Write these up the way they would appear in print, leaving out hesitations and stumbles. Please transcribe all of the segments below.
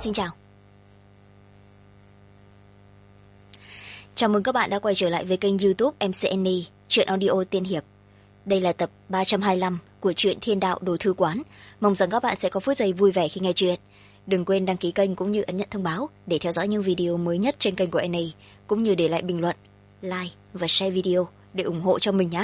xin chào. Chào mừng các bạn đã quay trở lại với kênh YouTube MCNE, truyện audio tiên hiệp. Đây là tập 325 của truyện Thiên Đạo Đồ Thư Quán. Mong rằng các bạn sẽ có phút giây vui vẻ khi nghe chuyện. Đừng quên đăng ký kênh cũng như ấn nhận thông báo để theo dõi những video mới nhất trên kênh của NE, cũng như để lại bình luận, like và share video để ủng hộ cho mình nhé.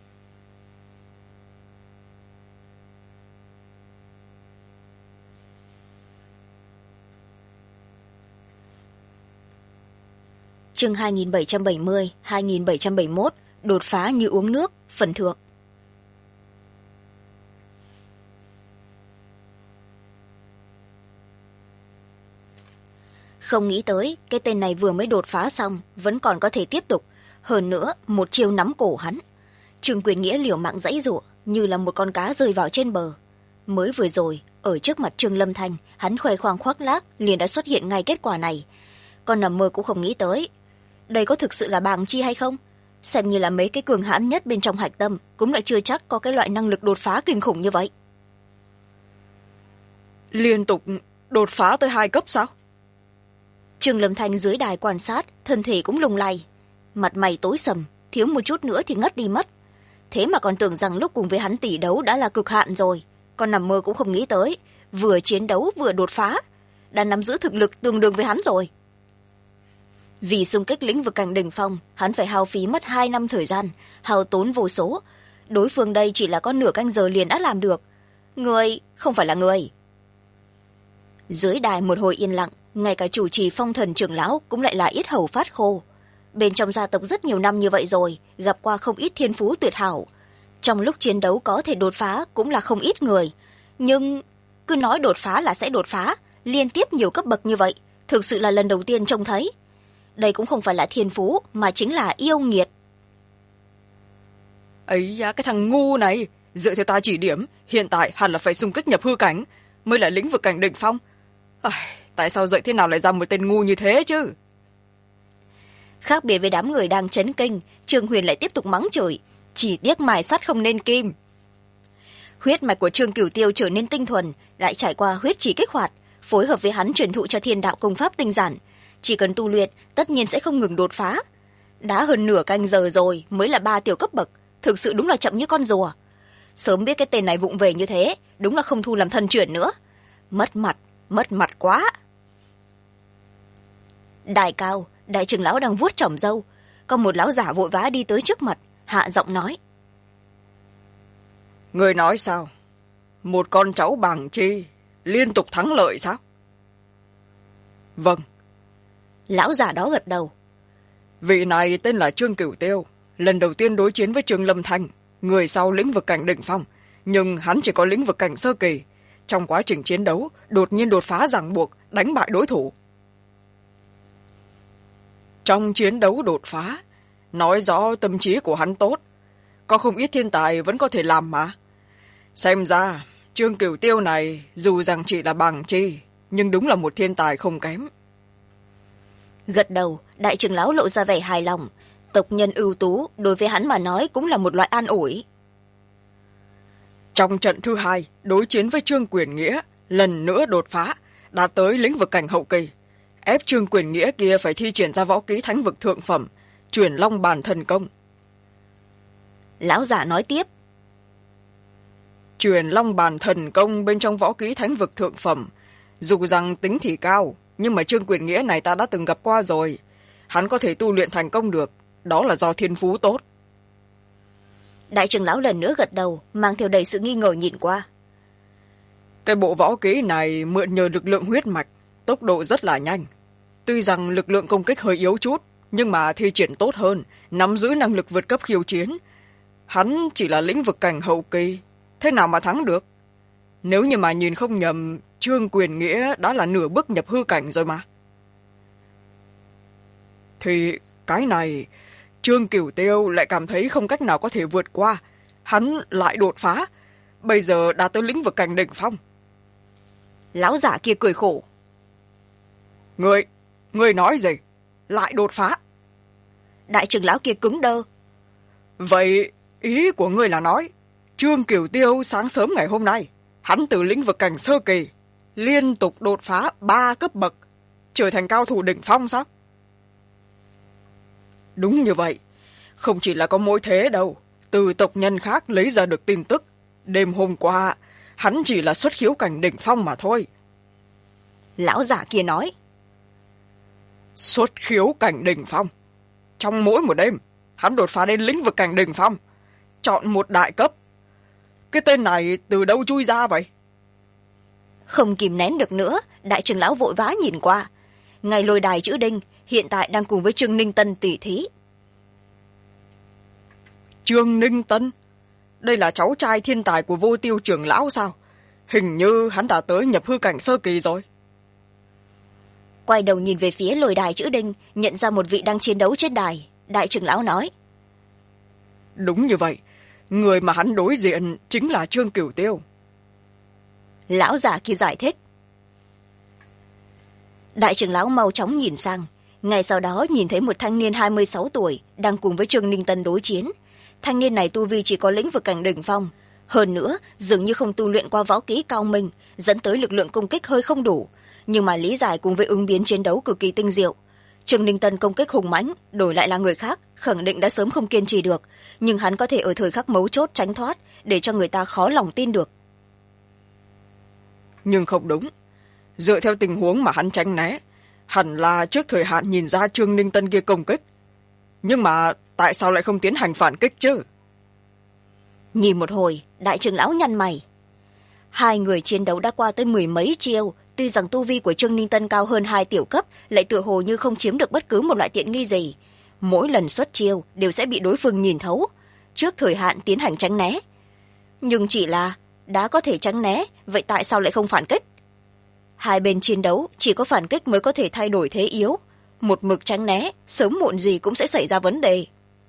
Chương 2770, 2771, đột phá như uống nước, phần thượng. Không nghĩ tới, cái tên này vừa mới đột phá xong, vẫn còn có thể tiếp tục. Hơn nữa, một chiêu nắm cổ hắn. Trương Quyền Nghĩa liều mạng giãy giụa, như là một con cá rơi vào trên bờ. Mới vừa rồi, ở trước mặt Trương Lâm Thanh, hắn khoe khoang khoác lác, liền đã xuất hiện ngay kết quả này. Con nằm mơ cũng không nghĩ tới. Đây có thực sự là bàng chi hay không? Xem như là mấy cái cường hãn nhất bên trong hạch tâm cũng lại chưa chắc có cái loại năng lực đột phá kinh khủng như vậy. Liên tục đột phá tới 2 cấp sao? Trương Lâm Thanh dưới đài quan sát, thân thể cũng lung lay. Mặt mày tối sầm, thiếu một chút nữa thì ngất đi mất. Thế mà còn tưởng rằng lúc cùng với hắn tỷ đấu đã là cực hạn rồi. Con nằm mơ cũng không nghĩ tới, vừa chiến đấu vừa đột phá, đã nắm giữ thực lực tương đương với hắn rồi. Vì xung kích lĩnh vực cảnh đỉnh phong, hắn phải hao phí mất 2 năm thời gian, hao tốn vô số. Đối phương đây chỉ là có nửa canh giờ liền đã làm được. Người không phải là người. Dưới đài một hồi yên lặng, ngay cả chủ trì Phong Thần trưởng lão cũng lại là yết hầu phát khô. Bên trong gia tộc rất nhiều năm như vậy rồi, gặp qua không ít thiên phú tuyệt hảo. Trong lúc chiến đấu có thể đột phá cũng là không ít người. Nhưng cứ nói đột phá là sẽ đột phá, liên tiếp nhiều cấp bậc như vậy, thực sự là lần đầu tiên trông thấy. Đây cũng không phải là thiên phú, mà chính là yêu nghiệt. Ấy da, cái thằng ngu này, dựa theo ta chỉ điểm, hiện tại hẳn là phải xung kích nhập hư cảnh, mới là lĩnh vực cảnh đỉnh phong. Tại sao dạy thế nào lại ra một tên ngu như thế chứ? Khác biệt với đám người đang chấn kinh, Trương Huyền lại tiếp tục mắng chửi. Chỉ tiếc mài sắt không nên kim. Huyết mạch của Trương Cửu Tiêu trở nên tinh thuần, lại trải qua huyết chỉ kích hoạt, phối hợp với hắn truyền thụ cho Thiên Đạo công pháp tinh giản. Chỉ cần tu luyện, tất nhiên sẽ không ngừng đột phá. Đã hơn nửa canh giờ rồi mới là 3 tiểu cấp bậc, thực sự đúng là chậm như con rùa. Sớm biết cái tên này vụng về như thế, đúng là không thu làm thân truyền nữa. Mất mặt quá. Đài cao, đại trưởng lão đang vuốt chỏm râu, có một lão giả vội vã đi tới trước mặt, hạ giọng nói. Người nói sao? Một con cháu Bàng Chi liên tục thắng lợi sao? Vâng. Lão giả đó gật đầu. Vị này tên là Trương Cửu Tiêu, lần đầu tiên đối chiến với Trương Lâm Thanh, người sau lĩnh vực cảnh đỉnh phong, nhưng hắn chỉ có lĩnh vực cảnh sơ kỳ. Trong quá trình chiến đấu, đột nhiên đột phá ràng buộc, đánh bại đối thủ. Trong chiến đấu đột phá, nói rõ tâm trí của hắn tốt. Có không ít thiên tài vẫn có thể làm mà. Xem ra, Trương Cửu Tiêu này dù rằng chỉ là Bàng Chi, nhưng đúng là một thiên tài không kém. Gật đầu, đại trưởng lão lộ ra vẻ hài lòng. Tộc nhân ưu tú, đối với hắn mà nói cũng là một loại an ủi. Trong trận thứ 2, đối chiến với Trương Quyền Nghĩa, lần nữa đột phá, đạt tới lĩnh vực cảnh hậu kỳ. Ép Trương Quyền Nghĩa kia phải thi triển ra võ kỹ thánh vực thượng phẩm, chuyển long bàn thần công. Lão giả nói tiếp. Chuyển long bàn thần công bên trong võ kỹ thánh vực thượng phẩm, dù rằng tính thì cao, nhưng mà Trương Quyền Nghĩa này ta đã từng gặp qua rồi. Hắn có thể tu luyện thành công được, đó là do thiên phú tốt. Đại trưởng lão lần nữa gật đầu, mang theo đầy sự nghi ngờ nhìn qua. Cái bộ võ kỹ này mượn nhờ lực lượng huyết mạch, tốc độ rất là nhanh. Tuy rằng lực lượng công kích hơi yếu chút, nhưng mà thi triển tốt hơn, nắm giữ năng lực vượt cấp khiêu chiến. Hắn chỉ là lĩnh vực cảnh hậu kỳ, thế nào mà thắng được? Nếu như mà nhìn không nhầm, Trương Quyền Nghĩa đã là nửa bước nhập hư cảnh rồi mà. Thì cái này, Trương Cửu Tiêu lại cảm thấy không cách nào có thể vượt qua. Hắn lại đột phá, bây giờ đã tới lĩnh vực cảnh đỉnh phong. Lão giả kia cười khổ. Ngươi nói gì? Lại đột phá? Đại trưởng lão kia cứng đơ. Vậy ý của ngươi là nói, Trương Cửu Tiêu sáng sớm ngày hôm nay, hắn từ lĩnh vực cảnh sơ kỳ, liên tục đột phá 3 cấp bậc, trở thành cao thủ đỉnh phong sao? Đúng như vậy, không chỉ là có mỗi thế đâu, từ tộc nhân khác lấy ra được tin tức, đêm hôm qua hắn chỉ là xuất khiếu cảnh đỉnh phong mà thôi. Lão giả kia nói. Xuất khiếu cảnh đỉnh phong? Trong mỗi một đêm hắn đột phá đến lĩnh vực cảnh đỉnh phong, chọn một đại cấp. Cái tên này từ đâu chui ra vậy? Không kìm nén được nữa, đại trưởng lão vội vã nhìn qua. Ngài Lôi Đài chữ Đinh hiện tại đang cùng với Trương Ninh Tân tỉ thí. Trương Ninh Tân? Đây là cháu trai thiên tài của Vô Tiêu trưởng lão sao? Hình như hắn đã tới nhập hư cảnh sơ kỳ rồi. Quay đầu nhìn về phía Lôi Đài chữ Đinh, nhận ra một vị đang chiến đấu trên đài. Đại trưởng lão nói. Đúng như vậy, người mà hắn đối diện chính là Trương Cửu Tiêu. Lão giả kia giải thích. Đại trưởng lão mau chóng nhìn sang, ngay sau đó nhìn thấy một thanh niên 26 tuổi đang cùng với Trương Ninh Tân đối chiến. Thanh niên này tu vi chỉ có lĩnh vực cảnh đỉnh phong, hơn nữa dường như không tu luyện qua võ kỹ cao minh, dẫn tới lực lượng công kích hơi không đủ, nhưng mà lý giải cùng với ứng biến chiến đấu cực kỳ tinh diệu. Trương Ninh Tân công kích hùng mãnh, đổi lại là người khác khẳng định đã sớm không kiên trì được, nhưng hắn có thể ở thời khắc mấu chốt tránh thoát, để cho người ta khó lòng tin được. Nhưng không đúng, dựa theo tình huống mà hắn tránh né, hẳn là trước thời hạn nhìn ra Trương Ninh Tân kia công kích. Nhưng mà tại sao lại không tiến hành phản kích chứ? Nhìn một hồi, đại trưởng lão nhăn mày. Hai người chiến đấu đã qua tới 10 mấy chiêu, tuy rằng tu vi của Trương Ninh Tân cao hơn 2 tiểu cấp, lại tựa hồ như không chiếm được bất cứ một loại tiện nghi gì. Mỗi lần xuất chiêu đều sẽ bị đối phương nhìn thấu, trước thời hạn tiến hành tránh né. Nhưng chỉ là đã có thể tránh né, vậy tại sao lại không phản kích? Hai bên chiến đấu chỉ có phản kích mới có thể thay đổi thế yếu, một mực tránh né sớm muộn gì cũng sẽ xảy ra vấn đề.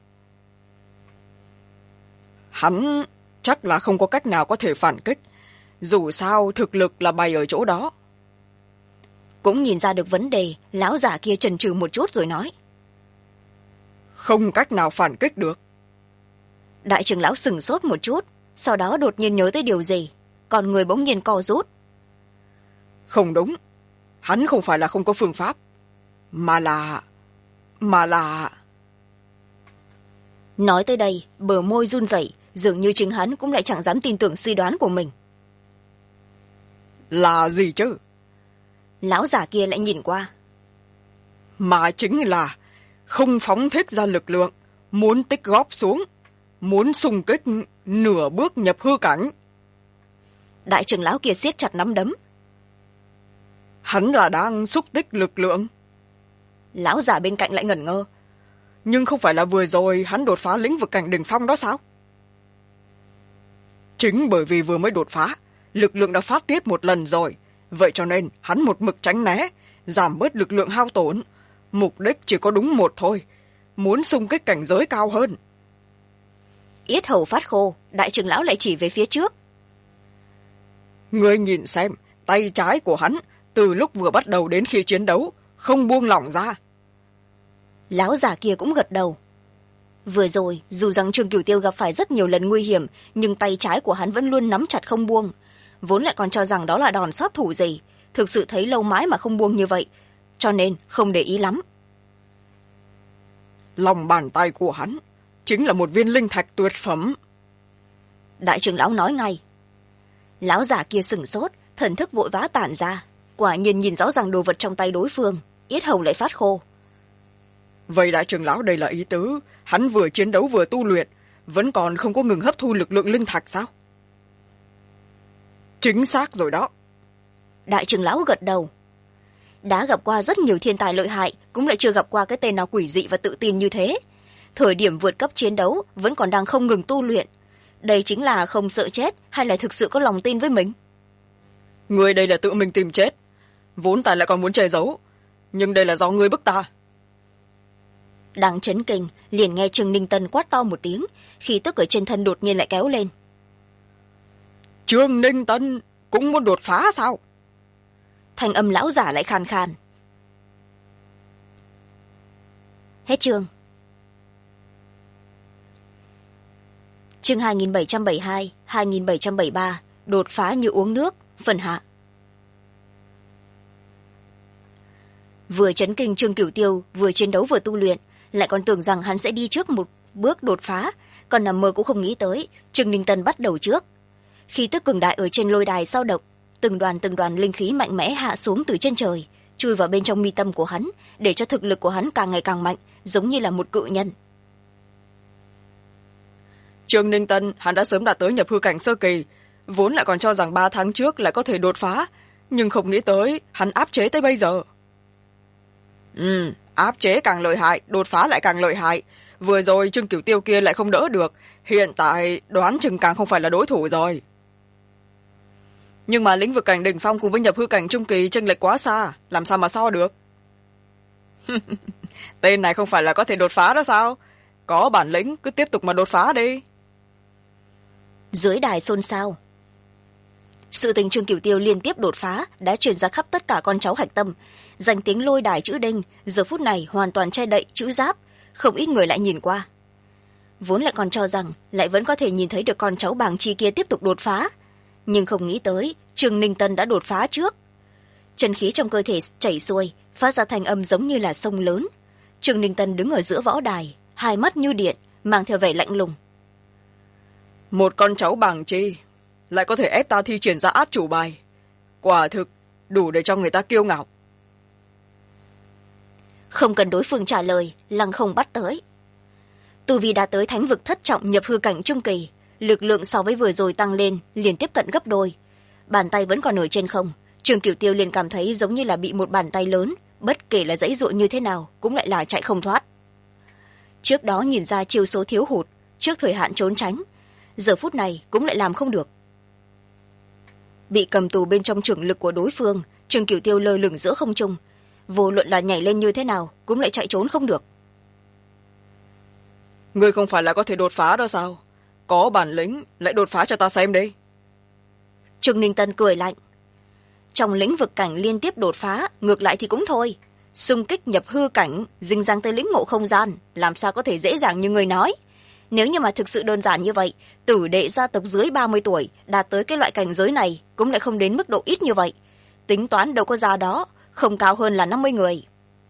Hắn chắc là không có cách nào có thể phản kích, dù sao thực lực là bày ở chỗ đó. Cũng nhìn ra được vấn đề, lão giả kia chần chừ một chút rồi nói. Không cách nào phản kích được? Đại trưởng lão sửng sốt một chút, sau đó đột nhiên nhớ tới điều gì, còn người bỗng nhiên co rút. Không đúng, hắn không phải là không có phương pháp, mà là... Nói tới đây, bờ môi run rẩy, dường như chính hắn cũng lại chẳng dám tin tưởng suy đoán của mình. Là gì chứ? Lão giả kia lại nhìn qua. Mà chính là không phóng thích ra lực lượng, muốn tích góp xuống, muốn xung kích nửa bước nhập hư cảnh. Đại trưởng lão kia siết chặt nắm đấm. Hắn là đang xúc tích lực lượng. Lão giả bên cạnh lại ngẩn ngơ. Nhưng không phải là vừa rồi hắn đột phá lĩnh vực cảnh đỉnh phong đó sao? Chính bởi vì vừa mới đột phá, lực lượng đã phát tiết một lần rồi, vậy cho nên hắn một mực tránh né, giảm bớt lực lượng hao tổn. Mục đích chỉ có đúng một thôi, muốn xung kích cảnh giới cao hơn. Yết hầu phát khô, đại trưởng lão lại chỉ về phía trước. Ngươi nhìn xem, tay trái của hắn từ lúc vừa bắt đầu đến khi chiến đấu không buông lỏng ra. Lão giả kia cũng gật đầu. Vừa rồi dù rằng Trương Cửu Tiêu gặp phải rất nhiều lần nguy hiểm, nhưng tay trái của hắn vẫn luôn nắm chặt không buông, vốn lại còn cho rằng đó là đòn sát thủ gì, thực sự thấy lâu mãi mà không buông như vậy, cho nên không để ý lắm. Lòng bàn tay của hắn chính là một viên linh thạch tuyệt phẩm. Đại trưởng lão nói ngay. Lão giả kia sửng sốt, thần thức vội vã tản ra, quả nhiên nhìn rõ ràng đồ vật trong tay đối phương, yết hầu lại phát khô. Vậy đại trưởng lão đây là ý tứ hắn vừa chiến đấu vừa tu luyện, vẫn còn không có ngừng hấp thu lực lượng linh thạch sao? Chính xác rồi đó. Đại trưởng lão gật đầu. Đã gặp qua rất nhiều thiên tài lợi hại, cũng lại chưa gặp qua cái tên nào quỷ dị và tự tin như thế. Thời điểm vượt cấp chiến đấu vẫn còn đang không ngừng tu luyện. Đây chính là không sợ chết hay là thực sự có lòng tin với mình? Ngươi đây là tự mình tìm chết, vốn ta lại còn muốn che giấu, nhưng đây là do ngươi bức ta. Đang chấn kinh, liền nghe Trương Ninh Tân quát to một tiếng, khí tức ở trên thân đột nhiên lại kéo lên. Trương Ninh Tân cũng muốn đột phá sao? Thanh âm lão giả lại khàn khàn. Hết chương. Chương 2772, 2773, đột phá như uống nước, phần hạ. vừa chấn kinh Trương Cửu Tiêu vừa chiến đấu vừa tu luyện, lại còn tưởng rằng hắn sẽ đi trước một bước đột phá, còn nằm mơ cũng không nghĩ tới Trương Ninh Tân bắt đầu trước. Khí tức cường đại ở trên lôi đài sao động, từng đoàn linh khí mạnh mẽ hạ xuống từ trên trời, chui vào bên trong mi tâm của hắn, để cho thực lực của hắn càng ngày càng mạnh, giống như là một cự nhân. Trương Ninh Tân hắn đã sớm đạt tới nhập hư cảnh sơ kỳ, vốn lại còn cho rằng 3 tháng trước lại có thể đột phá, nhưng không nghĩ tới hắn áp chế tới bây giờ. Áp chế càng lợi hại, đột phá lại càng lợi hại. Vừa rồi Trương Cửu Tiêu kia lại không đỡ được, hiện tại đoán chừng càng không phải là đối thủ rồi. Nhưng mà lĩnh vực cảnh đỉnh phong cùng với nhập hư cảnh trung kỳ chênh lệch quá xa, làm sao mà so được? Tên này không phải là có thể đột phá đó sao? Có bản lĩnh cứ tiếp tục mà đột phá đi. Dưới đài xôn xao. Sự tình Trương Cửu Tiêu liên tiếp đột phá đã truyền ra khắp tất cả con cháu Hạch Tâm. Danh tiếng lôi đài chữ đinh giờ phút này hoàn toàn che đậy chữ giáp, không ít người lại nhìn qua. Vốn lại còn cho rằng lại vẫn có thể nhìn thấy được con cháu Bàng Chi kia tiếp tục đột phá, nhưng không nghĩ tới Trương Ninh Tân đã đột phá trước. Chân khí trong cơ thể chảy xuôi, phát ra thành âm giống như là sông lớn. Trương Ninh Tân đứng ở giữa võ đài, hai mắt như điện, mang theo vẻ lạnh lùng. Một con cháu Bàng Chi lại có thể ép ta thi triển ra át chủ bài, quả thực đủ để cho người ta kiêu ngạo. Không cần đối phương trả lời, Lăng Không bắt tới. Tu vi đã tới thánh vực thất trọng nhập hư cảnh trung kỳ, lực lượng so với vừa rồi tăng lên, liền tiếp cận gấp đôi. Bàn tay vẫn còn ở trên không, Trương Cửu Tiêu liền cảm thấy giống như là bị một bàn tay lớn, bất kể là dãy dụa như thế nào cũng lại là chạy không thoát. Trước đó nhìn ra chiêu số thiếu hụt, trước thời hạn trốn tránh, giờ phút này cũng lại làm không được. Bị cầm tù bên trong trường lực của đối phương, Trương Cửu Tiêu lơ lửng giữa không trung, vô luận là nhảy lên như thế nào cũng lại chạy trốn không được. Ngươi không phải là có thể đột phá đó sao? Có bản lĩnh lại đột phá cho ta xem đi. Trương Ninh Tân cười lạnh. Trong lĩnh vực cảnh liên tiếp đột phá, ngược lại thì cũng thôi. Xung kích nhập hư cảnh, dinh dáng tới lĩnh ngộ không gian, làm sao có thể dễ dàng như người nói. Nếu như mà thực sự đơn giản như vậy, tử đệ gia tộc dưới 30 tuổi đạt tới cái loại cảnh giới này cũng lại không đến mức độ ít như vậy. Tính toán đâu có ra đó, không cao hơn là 50 người.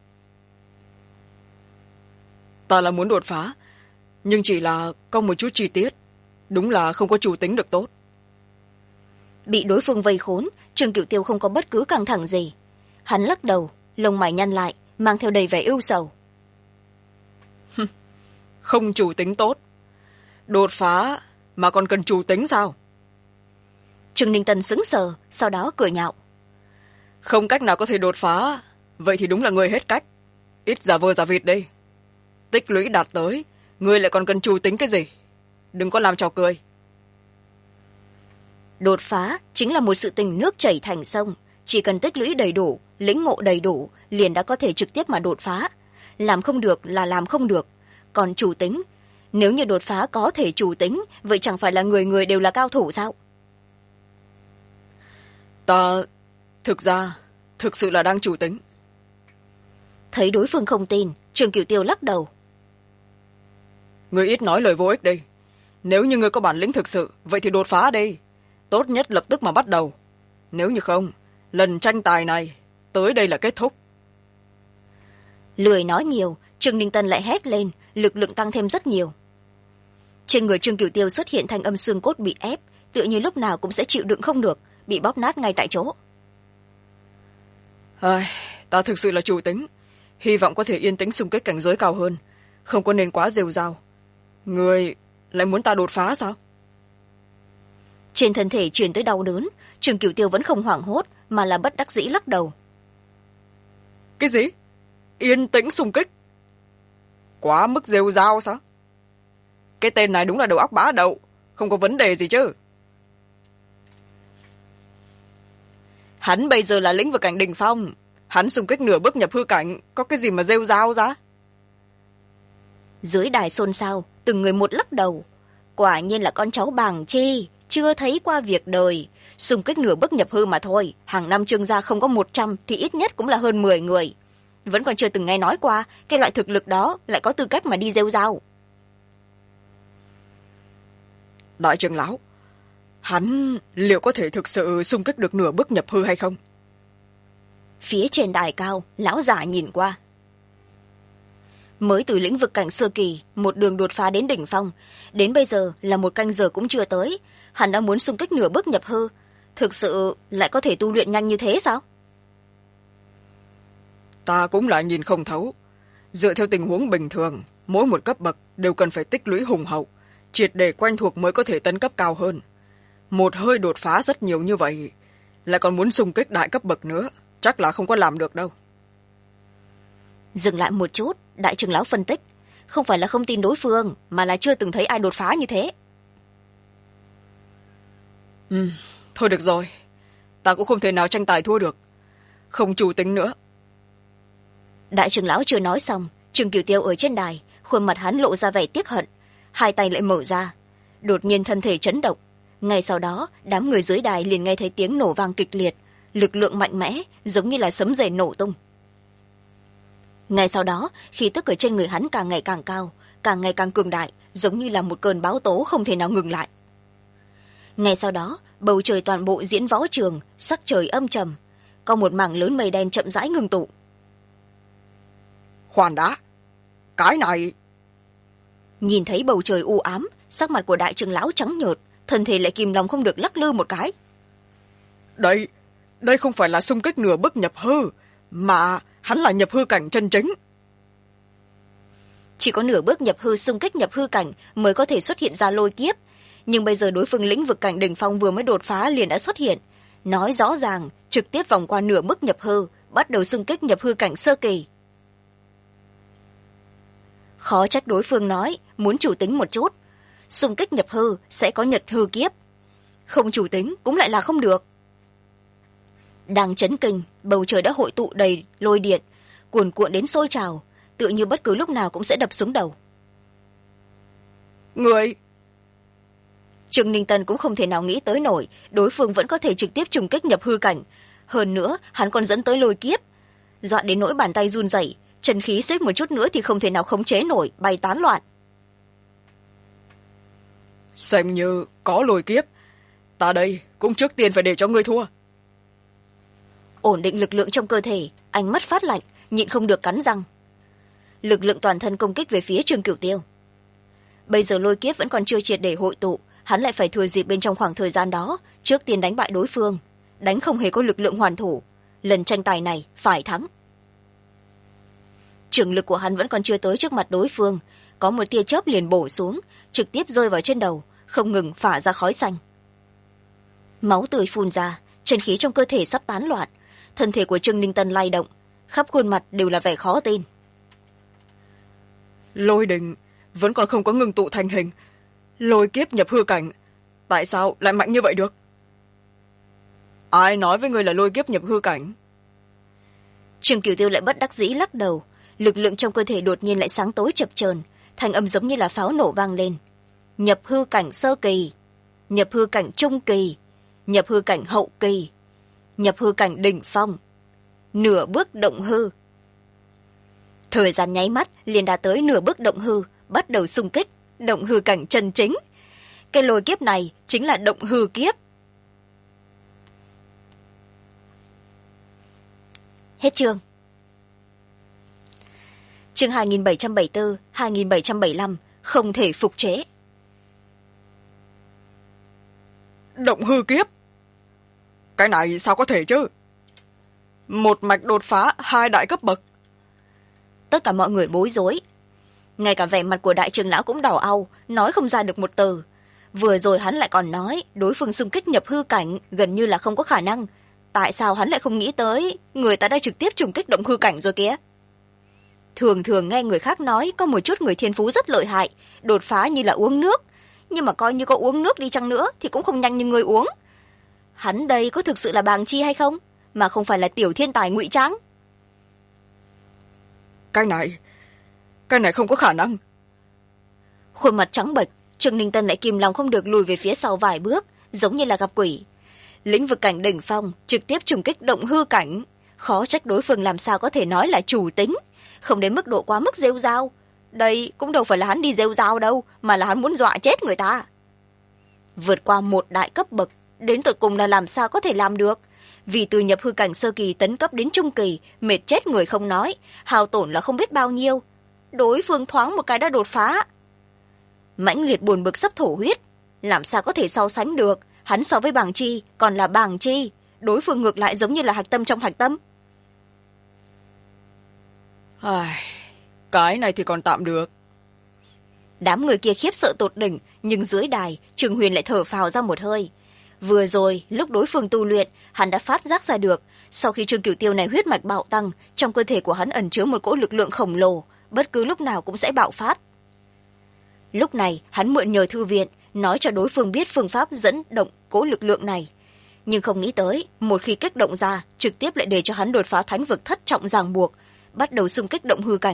Ta là muốn đột phá, nhưng chỉ là có một chút chi tiết, đúng là không có chủ tính được tốt. Bị đối phương vây khốn, Trương Cửu Tiêu không có bất cứ căng thẳng gì. Hắn lắc đầu, lông mày nhăn lại, mang theo đầy vẻ ưu sầu. Không chủ tính tốt, đột phá mà còn cần chủ tính sao? Trương Ninh Tân sững sờ, sau đó cười nhạo. Không cách nào có thể đột phá, vậy thì đúng là người hết cách. Ít giả vờ giả vịt đi. Tích lũy đạt tới, người lại còn cần chủ tính cái gì? Đừng có làm trò cười. Đột phá chính là một sự tình nước chảy thành sông, chỉ cần tích lũy đầy đủ, lĩnh ngộ đầy đủ, liền đã có thể trực tiếp mà đột phá. Làm không được là làm không được. Còn chủ tính, nếu như đột phá có thể chủ tính, vậy chẳng phải là người người đều là cao thủ sao? Ta thực sự là đang chủ tính. Thấy đối phương không tin, Trương Cửu Tiêu lắc đầu. Ngươi ít nói lời vô ích đi. Nếu như ngươi có bản lĩnh thực sự, vậy thì đột phá đi. Tốt nhất lập tức mà bắt đầu. Nếu như không, lần tranh tài này tới đây là kết thúc. Lười nói nhiều, Trương Ninh Tân lại hét lên, lực lượng tăng thêm rất nhiều. Trên người Trương Cửu Tiêu xuất hiện thanh âm xương cốt bị ép, tựa như lúc nào cũng sẽ chịu đựng không được, bị bóp nát ngay tại chỗ. Ta thực sự là chủ tính, hy vọng có thể yên tĩnh xung kích cảnh giới cao hơn, không có nên quá rêu rao. Ngươi lại muốn ta đột phá sao? Trên thân thể truyền tới đau đớn, Trương Cửu Tiêu vẫn không hoảng hốt, mà là bất đắc dĩ lắc đầu. Cái gì? Yên tĩnh xung kích? Quá mức rêu rao sao? Cái tên này đúng là đầu óc bá đậu, không có vấn đề gì chứ. Hắn bây giờ là lĩnh vực cảnh đỉnh phong, hắn xung kích nửa bước nhập hư cảnh, có cái gì mà rêu rao ra? Dưới đài xôn xao, từng người một lắc đầu. Quả nhiên là con cháu Bàng Chi, chưa thấy qua việc đời. Xung kích nửa bước nhập hư mà thôi, hàng năm Trương gia không có 100 thì ít nhất cũng là hơn 10 người. Vẫn còn chưa từng nghe nói qua, cái loại thực lực đó lại có tư cách mà đi rêu rao. Đại trưởng lão, hắn liệu có thể thực sự xung kích được nửa bước nhập hư hay không? Phía trên đài cao, lão giả nhìn qua. Mới từ lĩnh vực cảnh sơ kỳ, một đường đột phá đến đỉnh phong, đến bây giờ là một canh giờ cũng chưa tới, hắn đã muốn xung kích nửa bước nhập hư. Thực sự lại có thể tu luyện nhanh như thế sao? Ta cũng lại nhìn không thấu. Dựa theo tình huống bình thường, mỗi một cấp bậc đều cần phải tích lũy hùng hậu, triệt để quen thuộc mới có thể tấn cấp cao hơn. Một hơi đột phá rất nhiều như vậy, lại còn muốn xung kích đại cấp bậc nữa, chắc là không có làm được đâu. Dừng lại một chút, đại trưởng lão phân tích, không phải là không tin đối phương, mà là chưa từng thấy ai đột phá như thế. Thôi được rồi, ta cũng không thể nào tranh tài thua được, không chủ tính nữa. Đại trưởng lão chưa nói xong, Trương Cửu Tiêu ở trên đài, khuôn mặt hắn lộ ra vẻ tiếc hận, hai tay lại mở ra, đột nhiên thân thể chấn động. Ngay sau đó, đám người dưới đài liền nghe thấy tiếng nổ vang kịch liệt, lực lượng mạnh mẽ, giống như là sấm rền nổ tung. Ngay sau đó, khí tức ở trên người hắn càng ngày càng cao, càng ngày càng cường đại, giống như là một cơn bão tố không thể nào ngừng lại. Ngay sau đó, bầu trời toàn bộ diễn võ trường, sắc trời âm trầm, có một mảng lớn mây đen chậm rãi ngưng tụ. Khoan đã, cái này... Nhìn thấy bầu trời u ám, sắc mặt của đại trưởng lão trắng nhợt, thân thể lại kìm lòng không được lắc lư một cái. Đây không phải là xung kích nửa bước nhập hư, mà hắn là nhập hư cảnh chân chính. Chỉ có nửa bước nhập hư xung kích nhập hư cảnh mới có thể xuất hiện ra lôi kiếp, nhưng bây giờ đối phương lĩnh vực cảnh đỉnh phong vừa mới đột phá liền đã xuất hiện, nói rõ ràng trực tiếp vòng qua nửa bước nhập hư, bắt đầu xung kích nhập hư cảnh sơ kỳ. Khó trách đối phương nói muốn chủ tính một chút, xung kích nhập hư sẽ có nhật hư kiếp, không chủ tính cũng lại là không được. Đang chấn kinh, bầu trời đã hội tụ đầy lôi điện, cuồn cuộn đến sôi trào, tựa như bất cứ lúc nào cũng sẽ đập xuống đầu. Người... Trương Ninh Tân cũng không thể nào nghĩ tới nổi đối phương vẫn có thể trực tiếp trùng kích nhập hư cảnh, hơn nữa hắn còn dẫn tới lôi kiếp, dọa đến nỗi bàn tay run rẩy, chân khí suýt một chút nữa thì không thể nào khống chế nổi, bay tán loạn. Xem như có lôi kiếp, ta đây cũng trước tiên phải để cho ngươi thua. Ổn định lực lượng trong cơ thể, ánh mắt phát lạnh, nhịn không được cắn răng. Lực lượng toàn thân công kích về phía Trương Cửu Tiêu. Bây giờ lôi kiếp vẫn còn chưa triệt để hội tụ, hắn lại phải thừa dịp bên trong khoảng thời gian đó, trước tiên đánh bại đối phương, đánh không hề có lực lượng hoàn thủ, lần tranh tài này phải thắng. Trường lực của hắn vẫn còn chưa tới trước mặt đối phương, có một tia chớp liền bổ xuống, trực tiếp rơi vào trên đầu, không ngừng phả ra khói xanh. Máu tươi phun ra, chân khí trong cơ thể sắp tán loạn, thân thể của Trương Ninh Tân lay động, khắp khuôn mặt đều là vẻ khó tin. Lôi đình vẫn còn không có ngừng tụ thành hình, lôi kiếp nhập hư cảnh, tại sao lại mạnh như vậy được? Ai nói với người là lôi kiếp nhập hư cảnh? Trương Cửu Tiêu lại bất đắc dĩ lắc đầu, lực lượng trong cơ thể đột nhiên lại sáng tối chập chờn, thanh âm giống như là pháo nổ vang lên. Nhập hư cảnh sơ kỳ, nhập hư cảnh trung kỳ, nhập hư cảnh hậu kỳ, nhập hư cảnh đỉnh phong, nửa bước động hư. Thời gian nháy mắt liền đã tới nửa bước động hư, bắt đầu xung kích động hư cảnh chân chính. Cái lôi kiếp này chính là động hư kiếp. Hết chương. Chương 2774, 2775, không thể phục chế. Động hư kiếp? Cái này sao có thể chứ? Một mạch đột phá 2 đại cấp bậc. Tất cả mọi người bối rối. Ngay cả vẻ mặt của đại trưởng lão cũng đỏ au, nói không ra được một từ. Vừa rồi hắn lại còn nói đối phương xung kích nhập hư cảnh gần như là không có khả năng. Tại sao hắn lại không nghĩ tới người ta đã trực tiếp trùng kích động hư cảnh rồi kìa? Thường thường nghe người khác nói có một chút người thiên phú rất lợi hại, đột phá như là uống nước, nhưng mà coi như có uống nước đi chăng nữa thì cũng không nhanh như người uống. Hắn đây có thực sự là bàng chi hay không, mà không phải là tiểu thiên tài ngụy trang? Cái này không có khả năng. Khuôn mặt trắng bệch, Trương Ninh Tân lại kìm lòng không được lùi về phía sau vài bước, giống như là gặp quỷ. Lĩnh vực cảnh đỉnh phong trực tiếp trùng kích động hư cảnh, khó trách đối phương làm sao có thể nói là chủ tính, không đến mức độ quá mức rêu rao. Đây cũng đâu phải là hắn đi rêu rao đâu, mà là hắn muốn dọa chết người ta. Vượt qua một đại cấp bậc, đến tận cùng là làm sao có thể làm được? vì từ nhập hư cảnh sơ kỳ tấn cấp đến trung kỳ, mệt chết người không nói, hao tổn là không biết bao nhiêu. Đối phương thoáng một cái đã đột phá. Mãnh liệt buồn bực sắp thổ huyết, làm sao có thể so sánh được, hắn so với Bàng Chi còn là Bàng Chi, đối phương ngược lại giống như là hạch tâm trong hạch tâm. Cái này thì còn tạm được. Đám người kia khiếp sợ tột đỉnh, nhưng dưới đài Trương Huyền lại thở phào ra một hơi. Vừa rồi lúc đối phương tu luyện, hắn đã phát giác ra được, sau khi Trương Cửu Tiêu này huyết mạch bạo tăng, trong cơ thể của hắn ẩn chứa một cỗ lực lượng khổng lồ, bất cứ lúc nào cũng sẽ bạo phát. Lúc này hắn mượn nhờ thư viện, nói cho đối phương biết phương pháp dẫn động cỗ lực lượng này, nhưng không nghĩ tới một khi kích động ra, trực tiếp lại để cho hắn đột phá thánh vực thất trọng ràng buộc, bắt đầu xung kích động hư cảnh.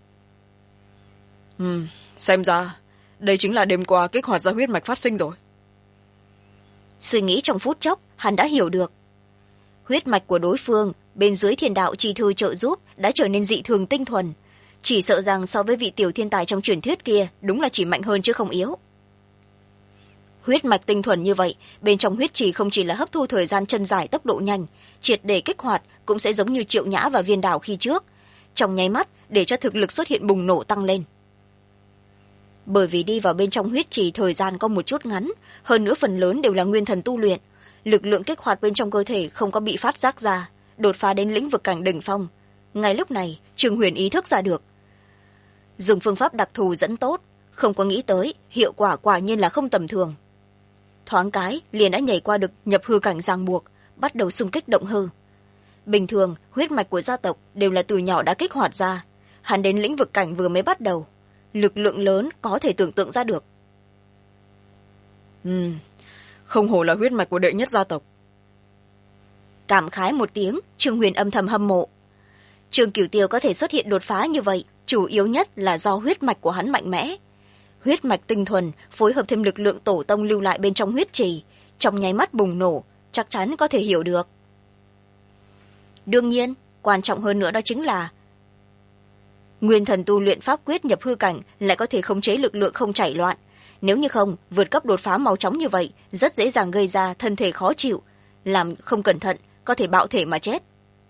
Xem ra đây chính là đêm qua kích hoạt ra huyết mạch phát sinh rồi. Suy nghĩ trong phút chốc, hắn đã hiểu được. Huyết mạch của đối phương bên dưới thiên đạo chi thư trợ giúp đã trở nên dị thường tinh thuần, chỉ sợ rằng so với vị tiểu thiên tài trong truyền thuyết kia đúng là chỉ mạnh hơn chứ không yếu. Huyết mạch tinh thuần như vậy, bên trong huyết trì không chỉ là hấp thu thời gian chân dài tốc độ nhanh, triệt để kích hoạt cũng sẽ giống như Triệu Nhã và Viên Đào khi trước, trong nháy mắt để cho thực lực xuất hiện bùng nổ tăng lên. Bởi vì đi vào bên trong huyết trì thời gian có một chút ngắn, hơn nữa phần lớn đều là nguyên thần tu luyện, lực lượng kích hoạt bên trong cơ thể không có bị phát giác ra, đột phá đến lĩnh vực cảnh đỉnh phong. Ngay lúc này Trương Huyền ý thức ra được, dùng phương pháp đặc thù dẫn tốt, không có nghĩ tới hiệu quả quả nhiên là không tầm thường. Thoáng cái liền đã nhảy qua được nhập hư cảnh ràng buộc, bắt đầu xung kích động hư. Bình thường huyết mạch của gia tộc đều là từ nhỏ đã kích hoạt ra, hắn đến lĩnh vực cảnh vừa mới bắt đầu, lực lượng lớn có thể tưởng tượng ra được. Không hổ là huyết mạch của đệ nhất gia tộc. Cảm khái một tiếng, Trương Huyền âm thầm hâm mộ. Trương Cửu Tiêu có thể xuất hiện đột phá như vậy, chủ yếu nhất là do huyết mạch của hắn mạnh mẽ. Huyết mạch tinh thuần phối hợp thêm lực lượng tổ tông lưu lại bên trong huyết trì, trong nháy mắt bùng nổ, chắc chắn có thể hiểu được. Đương nhiên, quan trọng hơn nữa đó chính là nguyên thần tu luyện pháp quyết nhập hư cảnh lại có thể khống chế lực lượng không chảy loạn. Nếu như không, vượt cấp đột phá mau chóng như vậy rất dễ dàng gây ra thân thể khó chịu, làm không cẩn thận có thể bạo thể mà chết.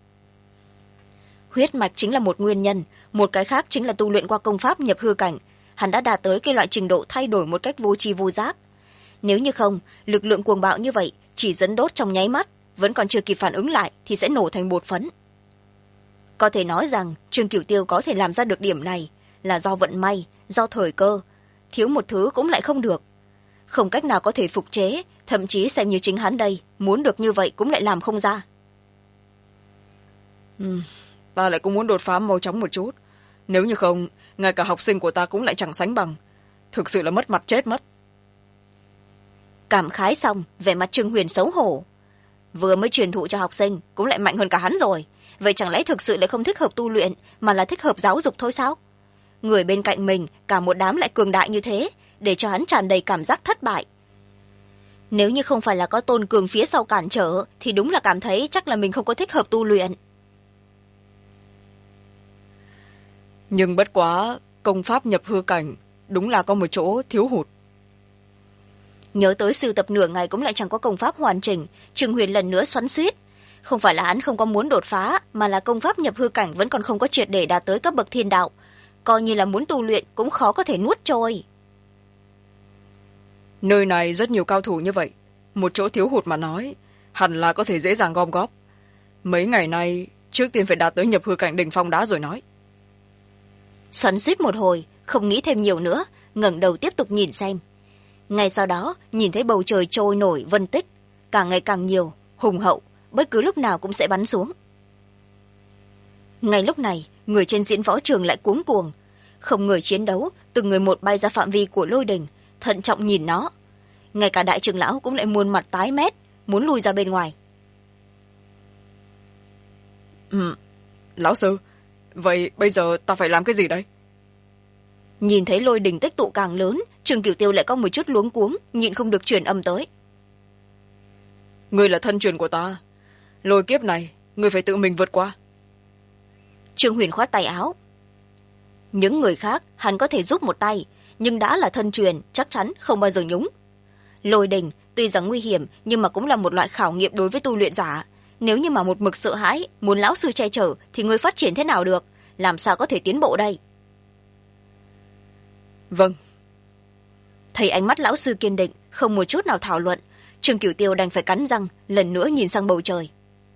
Huyết mạch chính là một nguyên nhân, một cái khác chính là tu luyện qua công pháp nhập hư cảnh, hắn đã đạt tới cái loại trình độ thay đổi một cách vô tri vô giác. Nếu như không, lực lượng cuồng bạo như vậy chỉ dẫn đốt trong nháy mắt, vẫn còn chưa kịp phản ứng lại thì sẽ nổ thành bột phấn. Có thể nói rằng Trương Cửu Tiêu có thể làm ra được điểm này là do vận may, do thời cơ, thiếu một thứ cũng lại không được, không cách nào có thể phục chế, thậm chí xem như chính hắn đây muốn được như vậy cũng lại làm không ra. Ta lại cũng muốn đột phá mau chóng một chút, nếu như không ngay cả học sinh của ta cũng lại chẳng sánh bằng, thực sự là mất mặt chết mất. Cảm khái xong, vẻ mặt Trương Huyền xấu hổ, vừa mới truyền thụ cho học sinh cũng lại mạnh hơn cả hắn rồi, vậy chẳng lẽ thực sự lại không thích hợp tu luyện mà là thích hợp giáo dục thôi sao? Người bên cạnh mình cả một đám lại cường đại như thế, để cho hắn tràn đầy cảm giác thất bại. Nếu như không phải là có Tôn Cường phía sau cản trở thì đúng là cảm thấy chắc là mình không có thích hợp tu luyện. Nhưng bất quá công pháp nhập hư cảnh đúng là có một chỗ thiếu hụt. Nhớ tới sưu tập nửa ngày cũng lại chẳng có công pháp hoàn chỉnh, Trương Huyền lần nữa xoắn xuýt. Không phải là hắn không có muốn đột phá, mà là công pháp nhập hư cảnh vẫn còn không có triệt để đạt tới cấp bậc thiên đạo, coi như là muốn tu luyện cũng khó có thể nuốt trôi. Nơi này rất nhiều cao thủ như vậy, một chỗ thiếu hụt mà nói hẳn là có thể dễ dàng gom góp. Mấy ngày nay trước tiên phải đạt tới nhập hư cảnh đỉnh phong đã rồi nói. Xoắn xuýt một hồi, không nghĩ thêm nhiều nữa, ngẩng đầu tiếp tục nhìn xem. Ngay sau đó nhìn thấy bầu trời trôi nổi vân tích càng ngày càng nhiều, hùng hậu, bất cứ lúc nào cũng sẽ bắn xuống. Ngay lúc này người trên diễn võ trường lại cuống cuồng, không người chiến đấu, từng người một bay ra phạm vi của lôi đình, thận trọng nhìn nó. Ngay cả đại trưởng lão cũng lại muôn mặt tái mét, muốn lùi ra bên ngoài. Lão sư, vậy bây giờ ta phải làm cái gì đây? Nhìn thấy lôi đình tích tụ càng lớn, Trương Cửu Tiêu lại có một chút luống cuống, nhịn không được truyền âm tới. Ngươi là thân truyền của ta, lôi kiếp này ngươi phải tự mình vượt qua. Trương Huyền khoát tay áo. Những người khác hắn có thể giúp một tay, nhưng đã là thân truyền chắc chắn không bao giờ nhúng. Lôi đình tuy rằng nguy hiểm nhưng mà cũng là một loại khảo nghiệm đối với tu luyện giả, nếu như mà một mực sợ hãi muốn lão sư che chở thì ngươi phát triển thế nào được, làm sao có thể tiến bộ đây? Vâng. Thấy ánh mắt lão sư kiên định, không một chút nào thảo luận, Trương Cửu Tiêu đành phải cắn răng lần nữa nhìn sang bầu trời.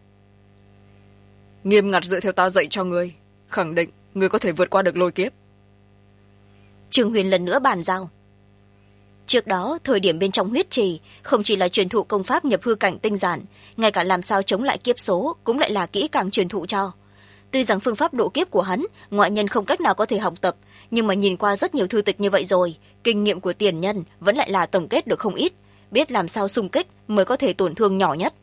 Nghiêm ngặt dựa theo ta dạy cho ngươi, khẳng định ngươi có thể vượt qua được lôi kiếp. Trương Huyền lần nữa bàn giao. Trước đó thời điểm bên trong huyết trì không chỉ là truyền thụ công pháp nhập hư cảnh tinh giản, ngay cả làm sao chống lại kiếp số cũng lại là kỹ càng truyền thụ cho. Tuy rằng phương pháp độ kiếp của hắn ngoại nhân không cách nào có thể học tập, nhưng mà nhìn qua rất nhiều thư tịch như vậy rồi, kinh nghiệm của tiền nhân vẫn lại là tổng kết được không ít, biết làm sao xung kích mới có thể tổn thương nhỏ nhất.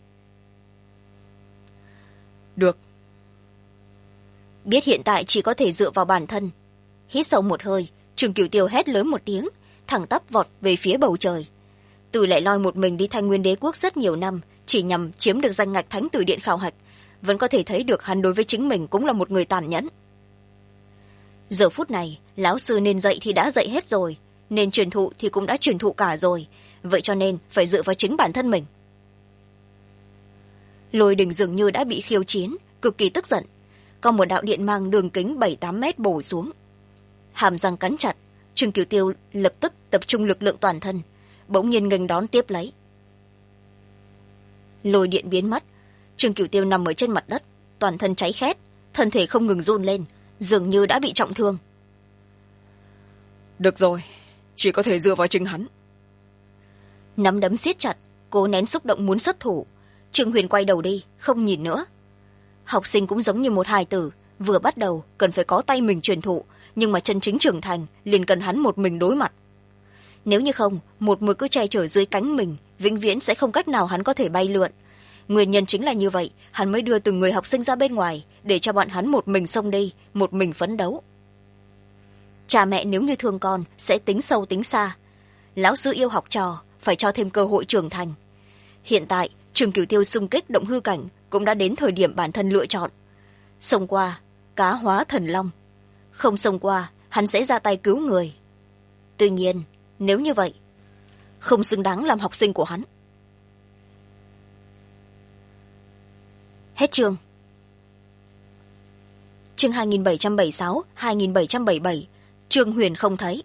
Được. Biết hiện tại chỉ có thể dựa vào bản thân, hít sâu một hơi, Trương Cửu Tiêu hét lớn một tiếng, thẳng tắp vọt về phía bầu trời. Từ lại loi một mình đi Thanh Nguyên Đế quốc rất nhiều năm, chỉ nhằm chiếm được danh ngạch thánh tử điện khảo hạch, vẫn có thể thấy được hắn đối với chính mình cũng là một người tàn nhẫn. Giờ phút này lão sư nên dạy thì đã dạy hết rồi, nên truyền thụ thì cũng đã truyền thụ cả rồi, vậy cho nên phải dựa vào chính bản thân mình. Lôi Đình dường như đã bị khiêu chiến, cực kỳ tức giận, có một đạo điện mang đường kính 7-8 mét bổ xuống. Hàm răng cắn chặt, Trương Cửu Tiêu lập tức tập trung lực lượng toàn thân, bỗng nhiên nghênh đón tiếp lấy. Lôi điện biến mất, Trương Cửu Tiêu nằm ở trên mặt đất, toàn thân cháy khét, thân thể không ngừng run lên, dường như đã bị trọng thương. Được rồi, chỉ có thể dựa vào chính hắn. Nắm đấm siết chặt, cố nén xúc động muốn xuất thủ. Trương Huyền quay đầu đi, không nhìn nữa. Học sinh cũng giống như một hài tử, vừa bắt đầu cần phải có tay mình truyền thụ, nhưng mà chân chính trưởng thành liền cần hắn một mình đối mặt. Nếu như không, một mực cứ che chở dưới cánh mình, vĩnh viễn sẽ không cách nào hắn có thể bay lượn. Nguyên nhân chính là như vậy, hắn mới đưa từng người học sinh ra bên ngoài, để cho bọn hắn một mình xông đi, một mình phấn đấu. Cha mẹ nếu như thương con sẽ tính sâu tính xa. Lão sư yêu học trò, phải cho thêm cơ hội trưởng thành. Hiện tại Trương Cửu Tiêu xung kích động hư cảnh cũng đã đến thời điểm bản thân lựa chọn. Xông qua, cá hóa thần long. Không xông qua, hắn sẽ ra tay cứu người. Tuy nhiên, nếu như vậy, không xứng đáng làm học sinh của hắn. Hết chương. Chương 2776, 2777, Trương Huyền không thấy.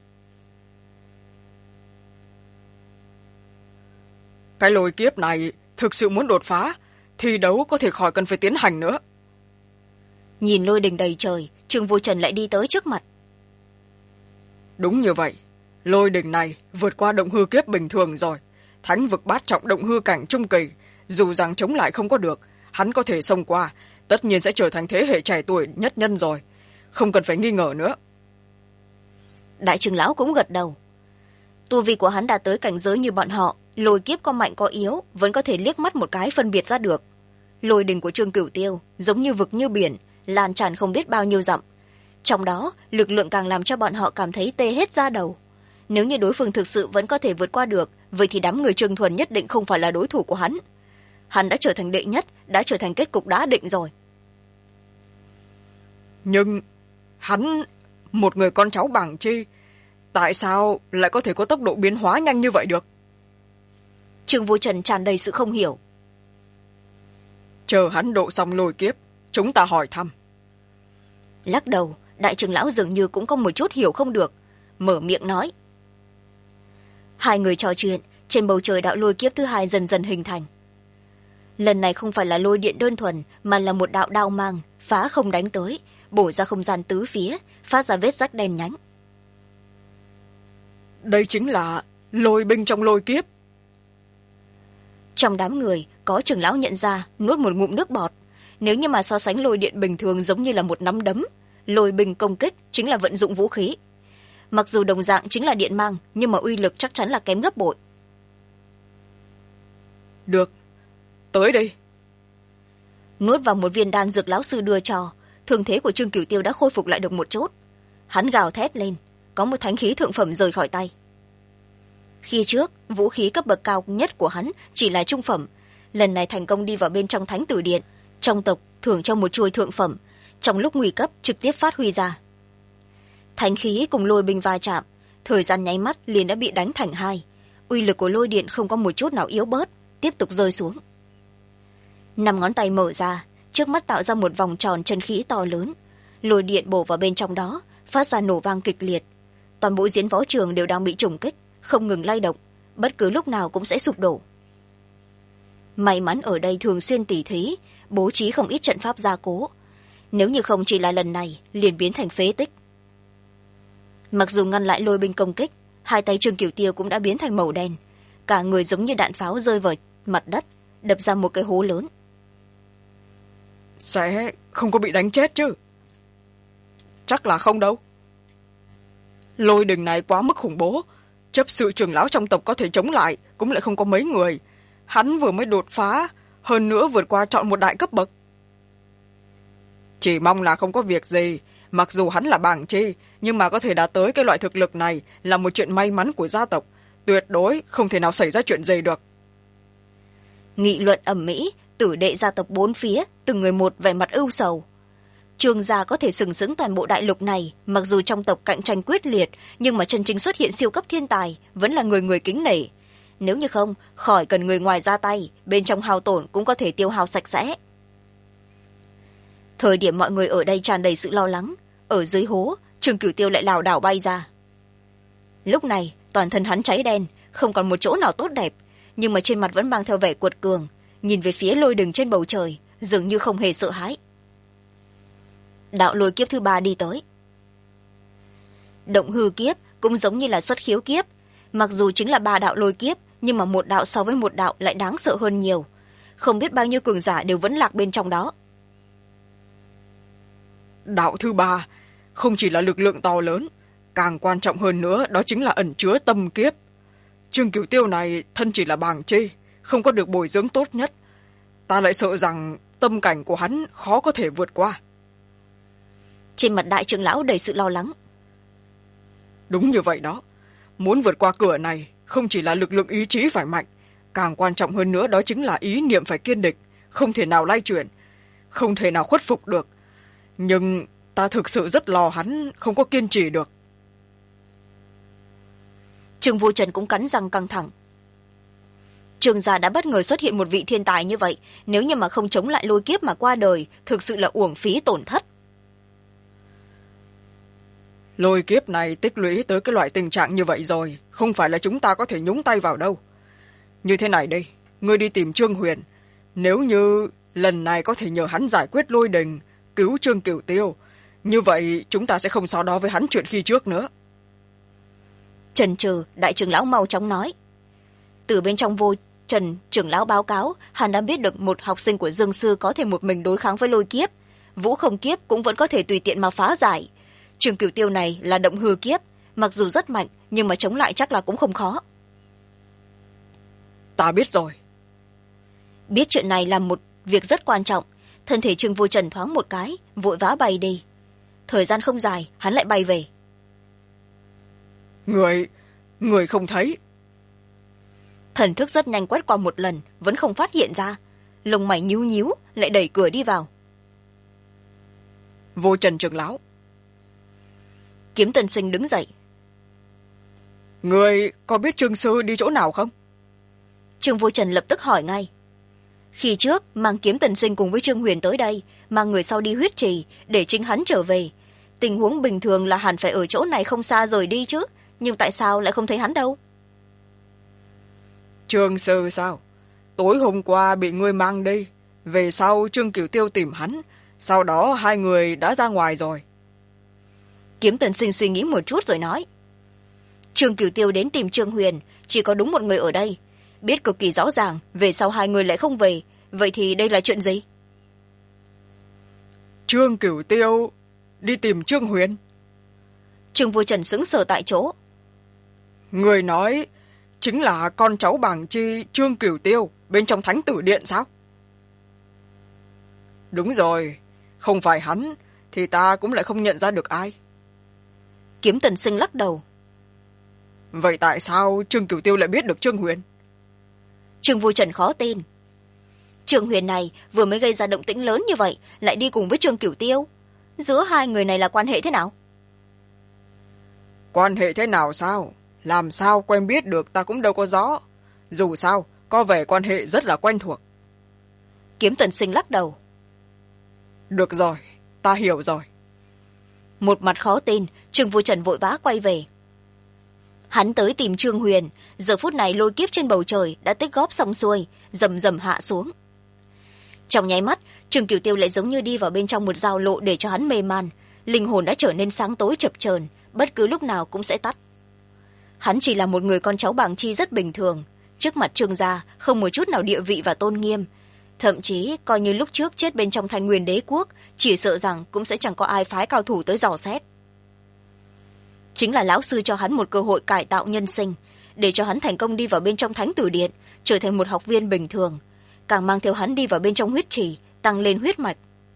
Cái lôi kiếp này thực sự muốn đột phá, thi đấu có thể khỏi cần phải tiến hành nữa. Nhìn lôi đình đầy trời, Trương Vô Trần lại đi tới trước mặt. Đúng như vậy, lôi đình này vượt qua động hư kiếp bình thường rồi. Thánh vực bát trọng động hư cảnh trung kỳ, dù rằng chống lại không có được, hắn có thể xông qua, tất nhiên sẽ trở thành thế hệ trẻ tuổi nhất nhân rồi. Không cần phải nghi ngờ nữa. Đại trưởng lão cũng gật đầu. Tu vi của hắn đã tới cảnh giới như bọn họ, lôi kiếp có mạnh có yếu, vẫn có thể liếc mắt một cái phân biệt ra được. Lôi đình của Trương Cửu Tiêu giống như vực như biển, lan tràn không biết bao nhiêu dặm. Trong đó, lực lượng càng làm cho bọn họ cảm thấy tê hết da đầu. Nếu như đối phương thực sự vẫn có thể vượt qua được, vậy thì đám người Trương Thuần nhất định không phải là đối thủ của hắn. Hắn đã trở thành đệ nhất, đã trở thành kết cục đã định rồi. Nhưng hắn, một người con cháu Bàng Chi, tại sao lại có thể có tốc độ biến hóa nhanh như vậy được? Trương Vô Trần tràn đầy sự không hiểu. Chờ hắn độ xong lôi kiếp, chúng ta hỏi thăm. Lắc đầu, đại trưởng lão dường như cũng có một chút hiểu không được, mở miệng nói. Hai người trò chuyện, trên bầu trời đạo lôi kiếp thứ hai dần dần hình thành. Lần này không phải là lôi điện đơn thuần, mà là một đạo đao mang, phá không đánh tới, bổ ra không gian tứ phía, phát ra vết rách đen nhánh. Đây chính là lôi binh trong lôi kiếp. Trong đám người, có trưởng lão nhận ra, nuốt một ngụm nước bọt. Nếu như mà so sánh lôi điện bình thường giống như là một nắm đấm, lôi binh công kích chính là vận dụng vũ khí. Mặc dù đồng dạng chính là điện mang, nhưng mà uy lực chắc chắn là kém gấp bội. Được, tới đây. Nuốt vào một viên đan dược lão sư đưa cho, thương thế của Trương Cửu Tiêu đã khôi phục lại được một chút. Hắn gào thét lên, có một thánh khí thượng phẩm rời khỏi tay. Khi trước, vũ khí cấp bậc cao nhất của hắn chỉ là trung phẩm, lần này thành công đi vào bên trong thánh tử điện, trong tộc thưởng cho một chuôi thượng phẩm, trong lúc nguy cấp trực tiếp phát huy ra. Thánh khí cùng lôi binh va chạm, thời gian nháy mắt liền đã bị đánh thành hai, uy lực của lôi điện không có một chút nào yếu bớt, tiếp tục rơi xuống. 5 ngón tay mở ra, trước mắt tạo ra một vòng tròn chân khí to lớn, lôi điện bổ vào bên trong đó, phát ra nổ vang kịch liệt. Toàn bộ diễn võ trường đều đang bị trùng kích, không ngừng lay động, bất cứ lúc nào cũng sẽ sụp đổ. May mắn ở đây thường xuyên tỉ thí, bố trí không ít trận pháp gia cố, nếu như không chỉ là lần này liền biến thành phế tích. Mặc dù ngăn lại lôi binh công kích, hai tay Trương Cửu Tiêu cũng đã biến thành màu đen, cả người giống như đạn pháo rơi vào mặt đất, đập ra một cái hố lớn. Sẽ không có bị đánh chết chứ? Chắc là không đâu. Lôi đình này quá mức khủng bố, chấp sự trưởng lão trong tộc có thể chống lại cũng lại không có mấy người. Hắn vừa mới đột phá, hơn nữa vượt qua chọn một đại cấp bậc. Chỉ mong là không có việc gì, mặc dù hắn là bảng chi, nhưng mà có thể đạt tới cái loại thực lực này là một chuyện may mắn của gia tộc, tuyệt đối không thể nào xảy ra chuyện gì được. Nghị luận ầm ĩ, tử đệ gia tộc bốn phía, từng người một vẻ mặt ưu sầu. Trương gia có thể sừng sững toàn bộ đại lục này, mặc dù trong tộc cạnh tranh quyết liệt, nhưng mà chân chính xuất hiện siêu cấp thiên tài vẫn là người người kính nể. Nếu như không, khỏi cần người ngoài ra tay, bên trong hao tổn cũng có thể tiêu hao sạch sẽ. Thời điểm mọi người ở đây tràn đầy sự lo lắng, ở dưới hố, Trương Cửu Tiêu lại lảo đảo bay ra. Lúc này, toàn thân hắn cháy đen, không còn một chỗ nào tốt đẹp, nhưng mà trên mặt vẫn mang theo vẻ cuột cường, nhìn về phía lôi đừng trên bầu trời, dường như không hề sợ hãi. Đạo lôi kiếp thứ 3 đi tới. Động hư kiếp cũng giống như là xuất khiếu kiếp, mặc dù chính là 3 đạo lôi kiếp, nhưng mà một đạo so với một đạo lại đáng sợ hơn nhiều, không biết bao nhiêu cường giả đều vẫn lạc bên trong đó. Đạo thứ 3 không chỉ là lực lượng to lớn, càng quan trọng hơn nữa đó chính là ẩn chứa tâm kiếp. Trương Cửu Tiêu này thân chỉ là bàng chi, không có được bồi dưỡng tốt nhất, ta lại sợ rằng tâm cảnh của hắn khó có thể vượt qua. Trên mặt đại trưởng lão đầy sự lo lắng. Đúng như vậy đó, muốn vượt qua cửa này không chỉ là lực lượng ý chí phải mạnh, càng quan trọng hơn nữa đó chính là ý niệm phải kiên định, không thể nào lay chuyển, không thể nào khuất phục được. Nhưng ta thực sự rất lo hắn không có kiên trì được. Trương Vô Trần cũng cắn răng căng thẳng. Trương gia đã bất ngờ xuất hiện một vị thiên tài như vậy, nếu như mà không chống lại lôi kiếp mà qua đời, thực sự là uổng phí tổn thất. Lôi kiếp này tích lũy tới cái loại tình trạng như vậy rồi, không phải là chúng ta có thể nhúng tay vào đâu. Như thế này đây, ngươi đi tìm Trương Huyền, nếu như lần này có thể nhờ hắn giải quyết lôi đình, cứu Trương Cửu Tiêu, như vậy chúng ta sẽ không so đo với hắn chuyện khi trước nữa. Chần chừ, đại trưởng lão mau chóng nói. Từ bên trong Vô Trần trưởng lão báo cáo, hắn đã biết được một học sinh của Dương Sư có thể một mình đối kháng với lôi kiếp, vũ không kiếp cũng vẫn có thể tùy tiện mà phá giải. Trương Cửu Tiêu này là động hư kiếp, mặc dù rất mạnh nhưng mà chống lại chắc là cũng không khó. Ta biết rồi. Biết chuyện này là một việc rất quan trọng, thân thể Trương Vô Trần thoáng một cái, vội vã bay đi. Thời gian không dài, hắn lại bay về. Người không thấy. Thần thức rất nhanh quét qua một lần, vẫn không phát hiện ra. Lông mày nhíu nhíu, lại đẩy cửa đi vào. Vô Trần trưởng lão. Kiếm Tần Sinh đứng dậy. Người có biết Trương Sư đi chỗ nào không? Trương Vô Trần lập tức hỏi ngay. Khi trước mang Kiếm Tần Sinh cùng với Trương Huyền tới đây, mang người sau đi huyết trì để chính hắn trở về. Tình huống bình thường là hẳn phải ở chỗ này không xa rời đi chứ, nhưng tại sao lại không thấy hắn đâu? Trương Sư sao? Tối hôm qua bị ngươi mang đi, về sau Trương Cửu Tiêu tìm hắn, sau đó hai người đã ra ngoài rồi. Kiếm Tần Sinh suy nghĩ một chút rồi nói. Trương Cửu Tiêu đến tìm Trương Huyền, chỉ có đúng một người ở đây, biết cực kỳ rõ ràng, về sau hai người lại không về, vậy thì đây là chuyện gì? Trương Cửu Tiêu đi tìm Trương Huyền. Trương Vô Trần sững sờ tại chỗ. Người nói chính là con cháu bảng chi Trương Cửu Tiêu bên trong Thánh Tử Điện sao? Đúng rồi, không phải hắn thì ta cũng lại không nhận ra được ai. Kiếm Tần Sinh lắc đầu. Vậy tại sao Trương Cửu Tiêu lại biết được Trương Huyền? Trương Vô Trần khó tin. Trương Huyền này vừa mới gây ra động tĩnh lớn như vậy, lại đi cùng với Trương Cửu Tiêu. Giữa hai người này là quan hệ thế nào? Quan hệ thế nào sao? Làm sao quen biết được ta cũng đâu có rõ. Dù sao, có vẻ quan hệ rất là quen thuộc. Kiếm Tần Sinh lắc đầu. Được rồi, ta hiểu rồi. Một mặt khó tin, Trương Vô Trần vội vã quay về. Hắn tới tìm Trương Huyền, giờ phút này lôi kiếp trên bầu trời đã tích góp xong xuôi, rầm rầm hạ xuống. Trong nháy mắt, Trương Cửu Tiêu lại giống như đi vào bên trong một giao lộ để cho hắn mê man, linh hồn đã trở nên sáng tối chập chờn, bất cứ lúc nào cũng sẽ tắt. Hắn chỉ là một người con cháu Bàng Chi rất bình thường, trước mặt Trương gia không một chút nào địa vị và tôn nghiêm, thậm chí coi như lúc trước chết bên trong Thanh Nguyên Đế quốc, chỉ sợ rằng cũng sẽ chẳng có ai phái cao thủ tới dò xét. Chính là lão sư cho hắn một cơ hội cải tạo nhân sinh, để cho hắn thành công đi vào bên trong Thánh Tử Điện, trở thành một học viên bình thường, càng mang theo hắn đi vào bên trong huyết trì, tăng lên huyết mạch.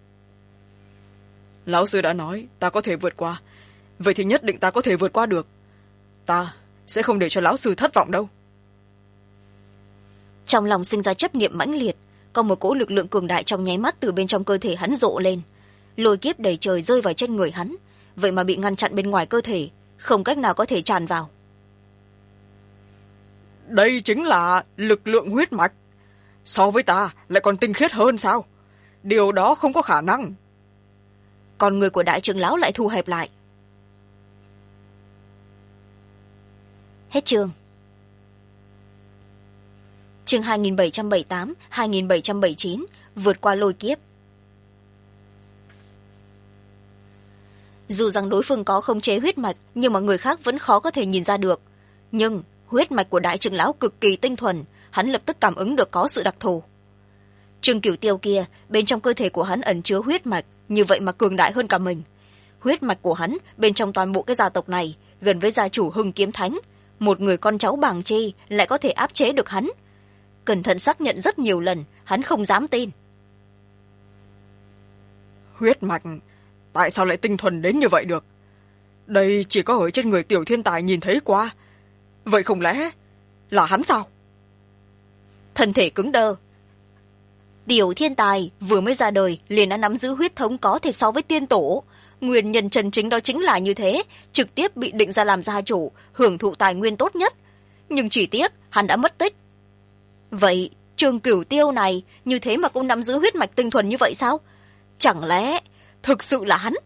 Lão sư đã nói ta có thể vượt qua, vậy thì nhất định ta có thể vượt qua được. Ta sẽ không để cho lão sư thất vọng đâu. Trong lòng sinh ra chấp niệm mãnh liệt, có một cỗ lực lượng cường đại trong nháy mắt từ bên trong cơ thể hắn rộ lên, lôi kiếp đầy trời rơi vào trên người hắn, vậy mà bị ngăn chặn bên ngoài cơ thể, không cách nào có thể tràn vào. Đây chính là lực lượng huyết mạch, so với ta lại còn tinh khiết hơn sao? Điều đó không có khả năng. Con người của đại trưởng lão lại thu hẹp lại. Hết chương. Chương 2778, 2779, vượt qua lôi kiếp. Dù rằng đối phương có khống chế huyết mạch, nhưng mà người khác vẫn khó có thể nhìn ra được. Nhưng huyết mạch của đại trưởng lão cực kỳ tinh thuần, hắn lập tức cảm ứng được có sự đặc thù. Trương Cửu Tiêu kia, bên trong cơ thể của hắn ẩn chứa huyết mạch, như vậy mà cường đại hơn cả mình. Huyết mạch của hắn bên trong toàn bộ cái gia tộc này, gần với gia chủ Hưng Kiếm Thánh, một người con cháu Bàng Chi lại có thể áp chế được hắn. Cẩn thận xác nhận rất nhiều lần, hắn không dám tin. Huyết mạch tại sao lại tinh thuần đến như vậy được? Đây chỉ có ở trên người tiểu thiên tài nhìn thấy qua. Vậy không lẽ là hắn sao? Thân thể cứng đơ. Tiểu thiên tài vừa mới ra đời liền đã nắm giữ huyết thống có thể so với tiên tổ. Nguyên nhân chân chính đó chính là như thế, trực tiếp bị định ra làm gia chủ, hưởng thụ tài nguyên tốt nhất. Nhưng chỉ tiếc hắn đã mất tích. Vậy Trương Cửu Tiêu này như thế mà cũng nắm giữ huyết mạch tinh thuần như vậy sao? Chẳng lẽ thực sự là hắn?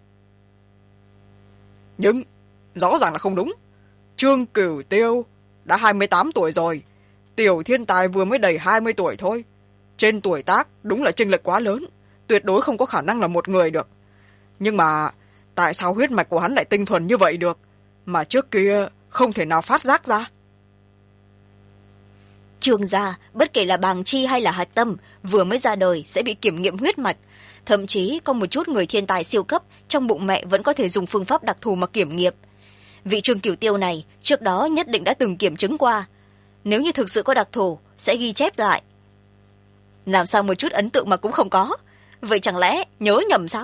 Nhưng rõ ràng là không đúng. Trương Cửu Tiêu đã 28 tuổi rồi, tiểu thiên tài vừa mới đầy 20 tuổi thôi. Trên tuổi tác đúng là chênh lệch quá lớn, tuyệt đối không có khả năng là một người được. Nhưng mà tại sao huyết mạch của hắn lại tinh thuần như vậy được, mà trước kia không thể nào phát giác ra? Trương gia, bất kể là Bàng Chi hay là Hạch Tâm, vừa mới ra đời sẽ bị kiểm nghiệm huyết mạch. Thậm chí có một chút người thiên tài siêu cấp, trong bụng mẹ vẫn có thể dùng phương pháp đặc thù mà kiểm nghiệm. Vị Trương Cửu Tiêu này trước đó nhất định đã từng kiểm chứng qua. Nếu như thực sự có đặc thù, sẽ ghi chép lại. Làm sao một chút ấn tượng mà cũng không có? Vậy chẳng lẽ nhớ nhầm sao?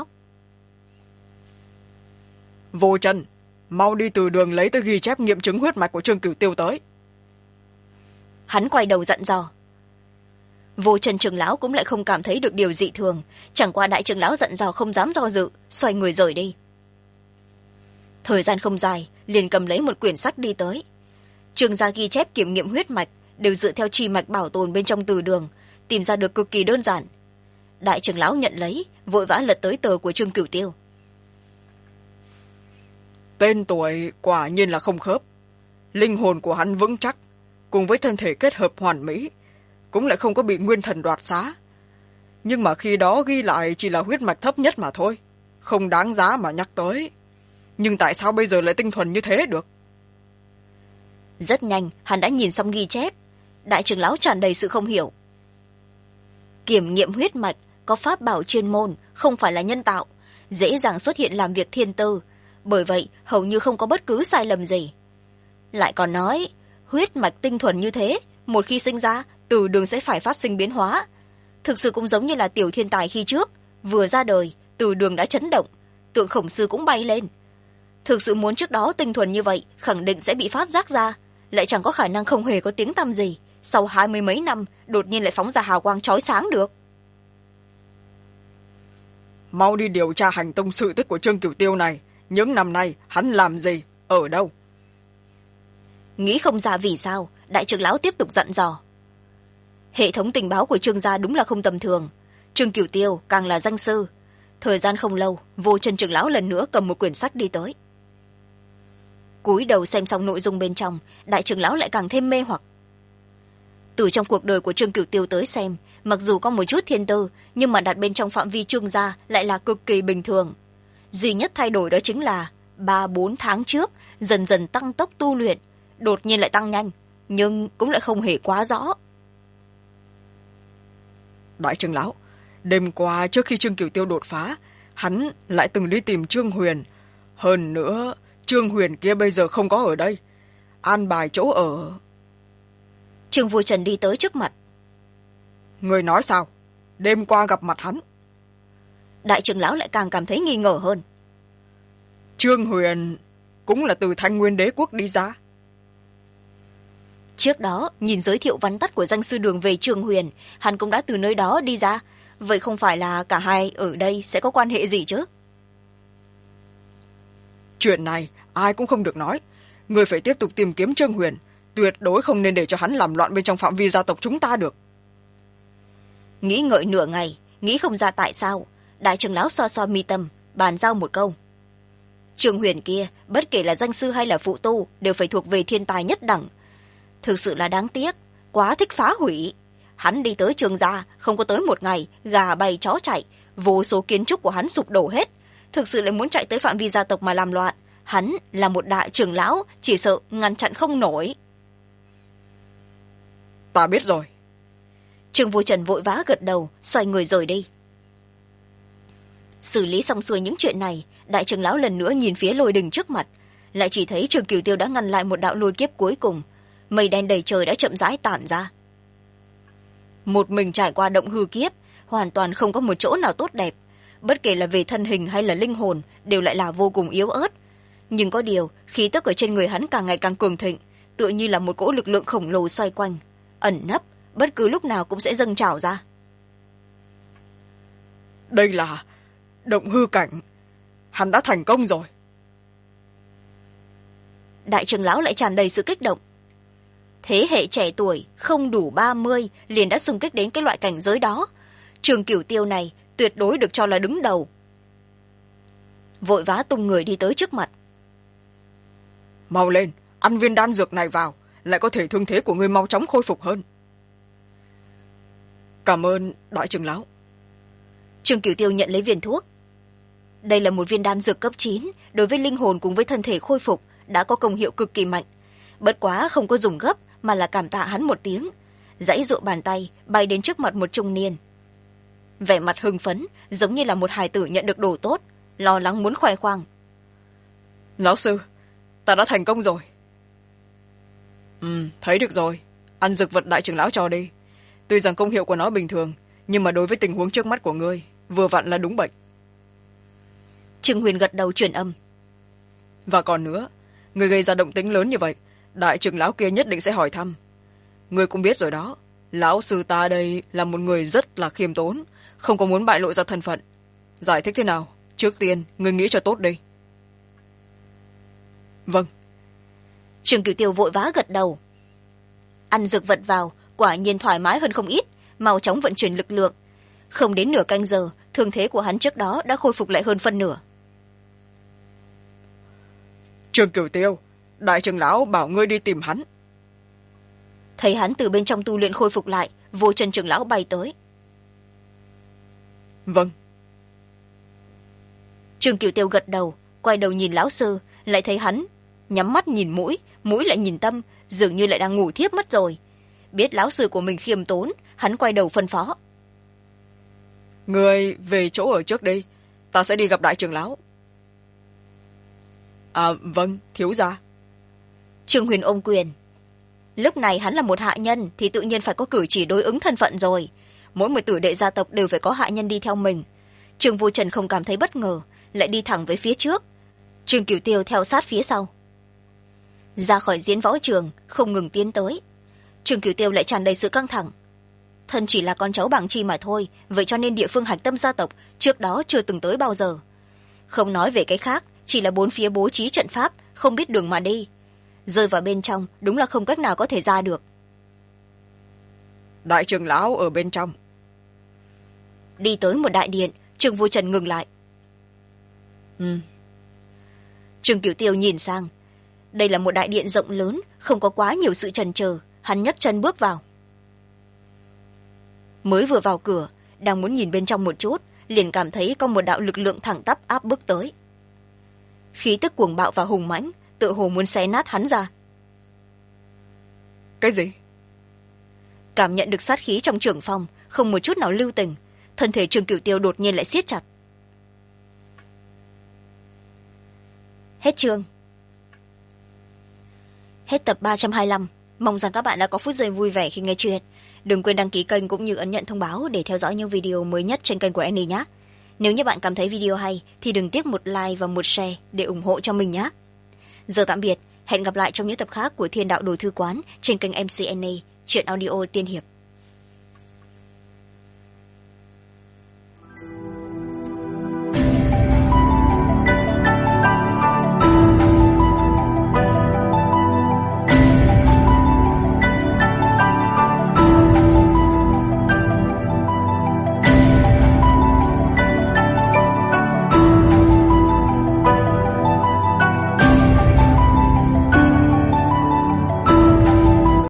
Vô Trần, mau đi từ đường lấy tới ghi chép nghiệm chứng huyết mạch của Trương Cửu Tiêu tới. Hắn quay đầu dặn dò. Vô Trần trưởng lão cũng lại không cảm thấy được điều dị thường, chẳng qua đại trưởng lão dặn dò không dám do dự, xoay người rời đi. Thời gian không dài, liền cầm lấy một quyển sách đi tới. Trương gia ghi chép kiểm nghiệm huyết mạch đều dựa theo chi mạch bảo tồn bên trong từ đường, tìm ra được cực kỳ đơn giản. Đại trưởng lão nhận lấy, vội vã lật tới tờ của Trương Cửu Tiêu. Tên tuổi quả nhiên là không khớp. Linh hồn của hắn vững chắc, cùng với thân thể kết hợp hoàn mỹ, cũng lại không có bị nguyên thần đoạt xá. Nhưng mà khi đó ghi lại chỉ là huyết mạch thấp nhất mà thôi, không đáng giá mà nhắc tới. Nhưng tại sao bây giờ lại tinh thuần như thế được? Rất nhanh, hắn đã nhìn xong ghi chép. Đại trưởng lão tràn đầy sự không hiểu. Kiểm nghiệm huyết mạch có pháp bảo chuyên môn, không phải là nhân tạo, dễ dàng xuất hiện làm việc thiên tư, bởi vậy hầu như không có bất cứ sai lầm gì. Lại còn nói, huyết mạch tinh thuần như thế, một khi sinh ra, từ đường sẽ phải phát sinh biến hóa. Thực sự cũng giống như là tiểu thiên tài khi trước, vừa ra đời, từ đường đã chấn động, tượng Khổng Sư cũng bay lên. Thực sự muốn trước đó tinh thuần như vậy, khẳng định sẽ bị phát giác ra, lại chẳng có khả năng không hề có tiếng tăm gì, sau 20 mấy năm, đột nhiên lại phóng ra hào quang chói sáng được. Mau đi điều tra hành tung sự tích của Trương Cửu Tiêu này, những năm nay hắn làm gì, ở đâu? Nghĩ không ra vì sao, đại trưởng lão tiếp tục dặn dò. Hệ thống tình báo của Trương gia đúng là không tầm thường. Trương Cửu Tiêu càng là danh sư. Thời gian không lâu, Vô Chân trưởng lão lần nữa cầm một quyển sách đi tới. Cúi đầu xem xong nội dung bên trong, đại trưởng lão lại càng thêm mê hoặc. Từ trong cuộc đời của Trương Cửu Tiêu tới xem, mặc dù có một chút thiên tư, nhưng mà đặt bên trong phạm vi Trương gia lại là cực kỳ bình thường. Duy nhất thay đổi đó chính là 3-4 tháng trước dần dần tăng tốc tu luyện, đột nhiên lại tăng nhanh, nhưng cũng lại không hề quá rõ. Đại trưởng lão, đêm qua trước khi Trương Cửu Tiêu đột phá, hắn lại từng đi tìm Trương Huyền. Hơn nữa, Trương Huyền kia bây giờ không có ở đây. An bài chỗ ở. Trương Vô Trần đi tới trước mặt. Người nói sao? Đêm qua gặp mặt hắn. Đại trưởng lão lại càng cảm thấy nghi ngờ hơn. Trương Huyền cũng là từ Thanh Nguyên Đế quốc đi ra. Trước đó, nhìn giới thiệu vắn tắt của danh sư đường về Trương Huyền, hắn cũng đã từ nơi đó đi ra. Vậy không phải là cả hai ở đây sẽ có quan hệ gì chứ? Chuyện này ai cũng không được nói. Người phải tiếp tục tìm kiếm Trương Huyền. Tuyệt đối không nên để cho hắn làm loạn bên trong phạm vi gia tộc chúng ta được. Nghĩ ngợi nửa ngày, nghĩ không ra tại sao. Đại trưởng lão xoa xoa mi tâm, bàn giao một câu. Trương Huyền kia, bất kể là danh sư hay là phụ tu, đều phải thuộc về thiên tài nhất đẳng. Thực sự là đáng tiếc, quá thích phá hủy. Hắn đi tới Trương gia, không có tới một ngày, gà bay chó chạy, vô số kiến trúc của hắn sụp đổ hết. Thực sự lại muốn chạy tới phạm vi gia tộc mà làm loạn. Hắn là một đại trưởng lão, chỉ sợ ngăn chặn không nổi. Ta biết rồi. Trương Vô Trần vội vã gật đầu, xoay người rời đi. Xử lý xong xuôi những chuyện này, đại trưởng lão lần nữa nhìn phía lôi đình trước mặt, lại chỉ thấy Trương Cửu Tiêu đã ngăn lại một đạo lôi kiếp cuối cùng. Mây đen đầy trời đã chậm rãi tản ra. Một mình trải qua động hư kiếp, hoàn toàn không có một chỗ nào tốt đẹp. Bất kể là về thân hình hay là linh hồn, đều lại là vô cùng yếu ớt. Nhưng có điều, khí tức ở trên người hắn càng ngày càng cường thịnh, tựa như là một cỗ lực lượng khổng lồ xoay quanh, ẩn nấp, bất cứ lúc nào cũng sẽ dâng trào ra. Đây là động hư cảnh. Hắn đã thành công rồi. Đại trưởng lão lại tràn đầy sự kích động. Thế hệ trẻ tuổi không đủ 30 liền đã xung kích đến cái loại cảnh giới đó. Trương Cửu Tiêu này tuyệt đối được cho là đứng đầu. Vội vã tung người đi tới trước mặt. Mau lên, ăn viên đan dược này vào, lại có thể thương thế của ngươi mau chóng khôi phục hơn. Cảm ơn đại trưởng lão. Trương Cửu Tiêu nhận lấy viên thuốc. Đây là một viên đan dược cấp 9, đối với linh hồn cùng với thân thể khôi phục đã có công hiệu cực kỳ mạnh. Bất quá không có dùng gấp mà là cảm tạ hắn một tiếng, giãy giụa bàn tay bay đến trước mặt một trung niên. Vẻ mặt hưng phấn, giống như là một hài tử nhận được đồ tốt, lo lắng muốn khoe khoang. Lão sư, ta đã thành công rồi. Thấy được rồi. Ăn dược vật đại trưởng lão cho đi. Tuy rằng công hiệu của nó bình thường, nhưng mà đối với tình huống trước mắt của ngươi, vừa vặn là đúng bệnh. Trương Huyền gật đầu truyền âm. Và còn nữa, ngươi gây ra động tĩnh lớn như vậy, đại trưởng lão kia nhất định sẽ hỏi thăm. Ngươi cũng biết rồi đó, lão sư ta đây là một người rất là khiêm tốn, không có muốn bại lộ ra thân phận. Giải thích thế nào? Trước tiên, ngươi nghĩ cho tốt đi. Vâng. Trương Cửu Tiêu vội vã gật đầu. Ăn dược vật vào, quả nhiên thoải mái hơn không ít, mau chóng vận chuyển lực lượng. Không đến nửa canh giờ, thương thế của hắn trước đó đã khôi phục lại hơn phân nửa. Trương Cửu Tiêu, đại trưởng lão bảo ngươi đi tìm hắn. Thấy hắn từ bên trong tu luyện khôi phục lại, Vô Trần trưởng lão bay tới. Vâng. Trương Cửu Tiêu gật đầu, quay đầu nhìn lão sư, lại thấy hắn nhắm mắt nhìn mũi, mũi lại nhìn tâm, dường như lại đang ngủ thiếp mất rồi. Biết lão sư của mình khiêm tốn, hắn quay đầu phân phó. Ngươi về chỗ ở trước đi, ta sẽ đi gặp đại trưởng lão. À vâng, thiếu gia. Trương Huyền ôm quyền. Lúc này hắn là một hạ nhân thì tự nhiên phải có cử chỉ đối ứng thân phận rồi. Mỗi một tử đệ gia tộc đều phải có hạ nhân đi theo mình. Trương Vô Trần không cảm thấy bất ngờ, lại đi thẳng với phía trước. Trương Cửu Tiêu theo sát phía sau. Ra khỏi diễn võ trường, không ngừng tiến tới. Trương Cửu Tiêu lại tràn đầy sự căng thẳng. Thân chỉ là con cháu bảng chi mà thôi, vậy cho nên địa phương hạch tâm gia tộc trước đó chưa từng tới bao giờ. Không nói về cái khác, chỉ là bốn phía bố trí trận pháp, không biết đường mà đi. Rơi vào bên trong, đúng là không cách nào có thể ra được. Đại trưởng lão ở bên trong. đi tới một đại điện. Trương Vô Trần ngừng lại. Trương Cửu Tiêu nhìn sang. Đây là một đại điện rộng lớn, không có quá nhiều sự chần chờ. Hắn nhấc chân bước vào. Mới vừa vào cửa, đang muốn nhìn bên trong một chút, liền cảm thấy có một đạo lực lượng thẳng tắp áp bước tới. Khí tức cuồng bạo và hùng mãnh, tựa hồ muốn xé nát hắn ra. Cái gì? Cảm nhận được sát khí trong trưởng phòng, không một chút nào lưu tình, thân thể Trương Cửu Tiêu đột nhiên lại siết chặt. Hết chương. Hết tập 325. Mong rằng các bạn đã có phút giây vui vẻ khi nghe chuyện. Đừng quên đăng ký kênh cũng như ấn nhận thông báo để theo dõi những video mới nhất trên kênh của Annie nhé. Nếu như bạn cảm thấy video hay thì đừng tiếc một like và một share để ủng hộ cho mình nhé. Giờ tạm biệt, hẹn gặp lại trong những tập khác của Thiên Đạo Đồ Thư Quán trên kênh MC Annie, truyện audio tiên hiệp.